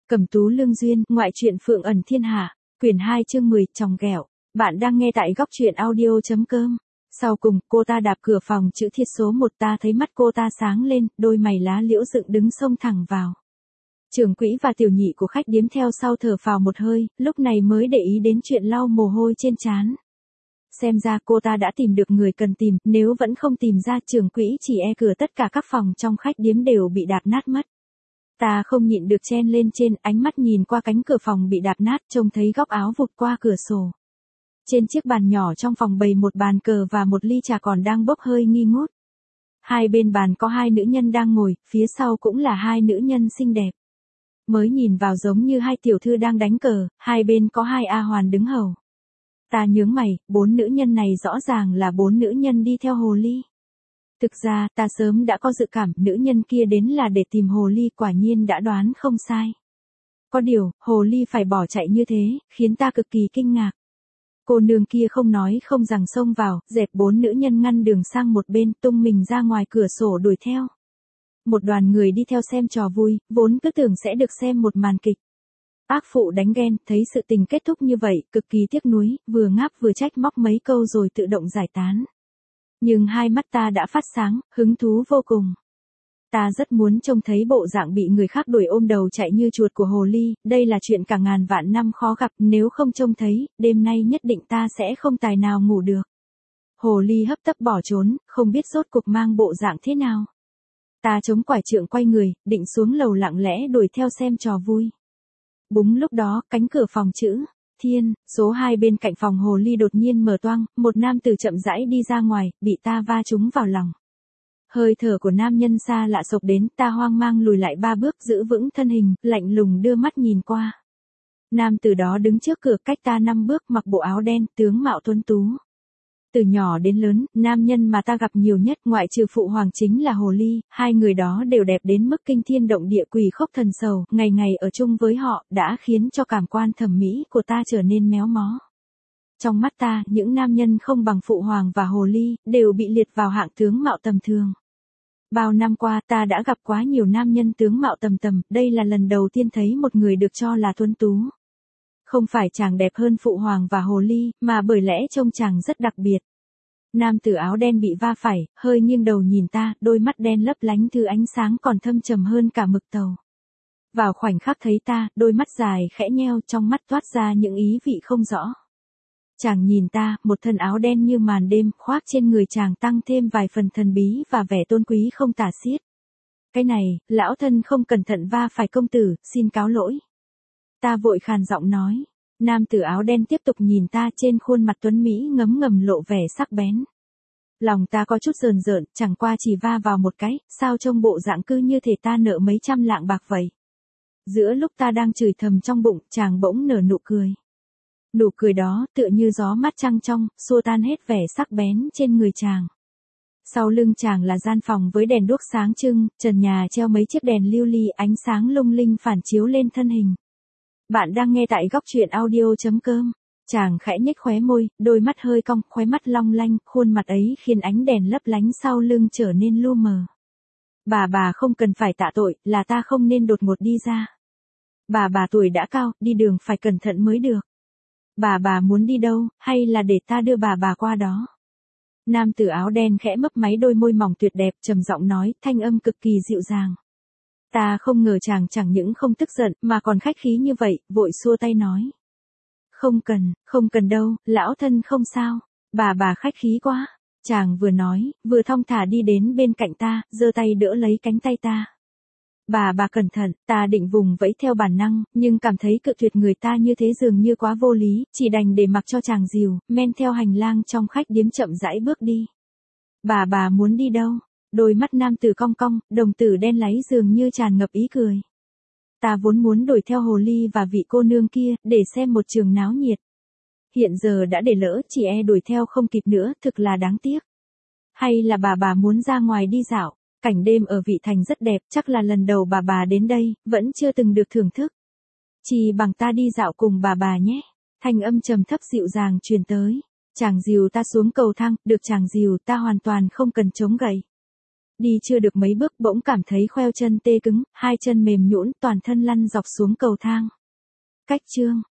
Cẩm Tú Lương Duyên, ngoại truyện Phượng ẩn thiên hạ, quyển 2 chương 10, chòng ghẹo. Bạn đang nghe tại góc truyện audio.com. Sau cùng, cô ta đạp cửa phòng chữ thiết số 1, ta thấy mắt cô ta sáng lên, đôi mày lá liễu dựng đứng xông thẳng vào. Trưởng quỹ và tiểu nhị của khách điếm theo sau thở phào một hơi, lúc này mới để ý đến chuyện lau mồ hôi trên trán. Xem ra cô ta đã tìm được người cần tìm, nếu vẫn không tìm ra trưởng quỹ chỉ e cửa tất cả các phòng trong khách điếm đều bị đạp nát mất. Ta không nhịn được chen lên trên, ánh mắt nhìn qua cánh cửa phòng bị đạp nát, trông thấy góc áo vụt qua cửa sổ. Trên chiếc bàn nhỏ trong phòng bày một bàn cờ và một ly trà còn đang bốc hơi nghi ngút. Hai bên bàn có hai nữ nhân đang ngồi, phía sau cũng là hai nữ nhân xinh đẹp. Mới nhìn vào giống như hai tiểu thư đang đánh cờ, hai bên có hai A hoàn đứng hầu. Ta nhướng mày, 4 nữ nhân này rõ ràng là 4 nữ nhân đi theo hồ ly. Thực ra, ta sớm đã có dự cảm nữ nhân kia đến là để tìm hồ ly, quả nhiên đã đoán không sai. Có điều, hồ ly phải bỏ chạy như thế, khiến ta cực kỳ kinh ngạc. Cô nương kia không nói không rằng xông vào, dẹp 4 nữ nhân ngăn đường sang một bên, tung mình ra ngoài cửa sổ đuổi theo. Một đoàn người đi theo xem trò vui, vốn cứ tưởng sẽ được xem một màn kịch. Ác phụ đánh ghen, thấy sự tình kết thúc như vậy, cực kỳ tiếc nuối, vừa ngáp vừa trách móc mấy câu rồi tự động giải tán. Nhưng hai mắt ta đã phát sáng, hứng thú vô cùng. Ta rất muốn trông thấy bộ dạng bị người khác đuổi ôm đầu chạy như chuột của hồ ly, đây là chuyện cả ngàn vạn năm khó gặp, nếu không trông thấy, đêm nay nhất định ta sẽ không tài nào ngủ được. Hồ ly hấp tấp bỏ trốn, không biết rốt cuộc mang bộ dạng thế nào. Ta chống quải trượng quay người, định xuống lầu lặng lẽ đuổi theo xem trò vui. Búng lúc đó, cánh cửa phòng chữ Thiên, số 2 bên cạnh phòng hồ ly đột nhiên mở toang, một nam tử chậm rãi đi ra ngoài, bị ta va trúng vào lòng. Hơi thở của nam nhân xa lạ xộc đến, ta hoang mang lùi lại 3 bước, giữ vững thân hình, lạnh lùng đưa mắt nhìn qua. Nam tử đó đứng trước cửa cách ta 5 bước, mặc bộ áo đen, tướng mạo tuấn tú. Từ nhỏ đến lớn, nam nhân mà ta gặp nhiều nhất ngoại trừ phụ hoàng chính là hồ ly, hai người đó đều đẹp đến mức kinh thiên động địa, quỷ khốc thần sầu, ngày ngày ở chung với họ, đã khiến cho cảm quan thẩm mỹ của ta trở nên méo mó. Trong mắt ta, những nam nhân không bằng phụ hoàng và hồ ly, đều bị liệt vào hạng tướng mạo tầm thường. Bao năm qua ta đã gặp quá nhiều nam nhân tướng mạo tầm tầm, đây là lần đầu tiên thấy một người được cho là tuấn tú. Không phải chàng đẹp hơn phụ hoàng và hồ ly, mà bởi lẽ trông chàng rất đặc biệt. Nam tử áo đen bị va phải, hơi nghiêng đầu nhìn ta, đôi mắt đen lấp lánh thứ ánh sáng còn thâm trầm hơn cả mực tàu. Vào khoảnh khắc thấy ta, đôi mắt dài khẽ nheo, trong mắt toát ra những ý vị không rõ. Chàng nhìn ta, một thân áo đen như màn đêm, khoác trên người chàng tăng thêm vài phần thần bí và vẻ tôn quý không tả xiết. Cái này, lão thân không cẩn thận va phải công tử, xin cáo lỗi. Ta vội khàn giọng nói. Nam tử áo đen tiếp tục nhìn ta, trên khuôn mặt tuấn Mỹ ngấm ngầm lộ vẻ sắc bén. Lòng ta có chút rờn rợn, chẳng qua chỉ va vào một cái, sao trông bộ dạng cư như thể ta nợ mấy trăm lạng bạc vậy. Giữa lúc ta đang chửi thầm trong bụng, chàng bỗng nở nụ cười. Nụ cười đó, tựa như gió mát trăng trong, xua tan hết vẻ sắc bén trên người chàng. Sau lưng chàng là gian phòng với đèn đuốc sáng trưng, trần nhà treo mấy chiếc đèn lưu ly, ánh sáng lung linh phản chiếu lên thân hình. Bạn đang nghe tại góc truyện audio.com. Chàng khẽ nhếch khóe môi, đôi mắt hơi cong, khóe mắt long lanh, khuôn mặt ấy khiến ánh đèn lấp lánh sau lưng trở nên lu mờ. Bà không cần phải tạ tội, là ta không nên đột ngột đi ra. Bà tuổi đã cao, đi đường phải cẩn thận mới được. Bà muốn đi đâu, hay là để ta đưa bà qua đó? Nam tử áo đen khẽ mấp máy đôi môi mỏng tuyệt đẹp, trầm giọng nói, thanh âm cực kỳ dịu dàng. Ta không ngờ chàng chẳng những không tức giận, mà còn khách khí như vậy, vội xua tay nói. Không cần đâu, lão thân không sao, bà khách khí quá. Chàng vừa nói, vừa thong thả đi đến bên cạnh ta, giơ tay đỡ lấy cánh tay ta. Bà cẩn thận, ta định vùng vẫy theo bản năng, nhưng cảm thấy cự tuyệt người ta như thế dường như quá vô lý, chỉ đành để mặc cho chàng dìu, men theo hành lang trong khách điếm chậm rãi bước đi. Bà muốn đi đâu? Đôi mắt nam tử cong cong, đồng tử đen láy dường như tràn ngập ý cười. Ta vốn muốn đuổi theo hồ ly và vị cô nương kia, để xem một trường náo nhiệt. Hiện giờ đã để lỡ, chỉ e đuổi theo không kịp nữa, thực là đáng tiếc. Hay là bà muốn ra ngoài đi dạo? Cảnh đêm ở Vị Thành rất đẹp, chắc là lần đầu bà đến đây, vẫn chưa từng được thưởng thức. Chỉ bằng ta đi dạo cùng bà nhé. Thanh âm trầm thấp dịu dàng truyền tới. Chàng dìu ta xuống cầu thang, được chàng dìu ta hoàn toàn không cần chống gậy. Đi chưa được mấy bước bỗng cảm thấy khoeo chân tê cứng, hai chân mềm nhũn toàn thân lăn dọc xuống cầu thang. Cách chương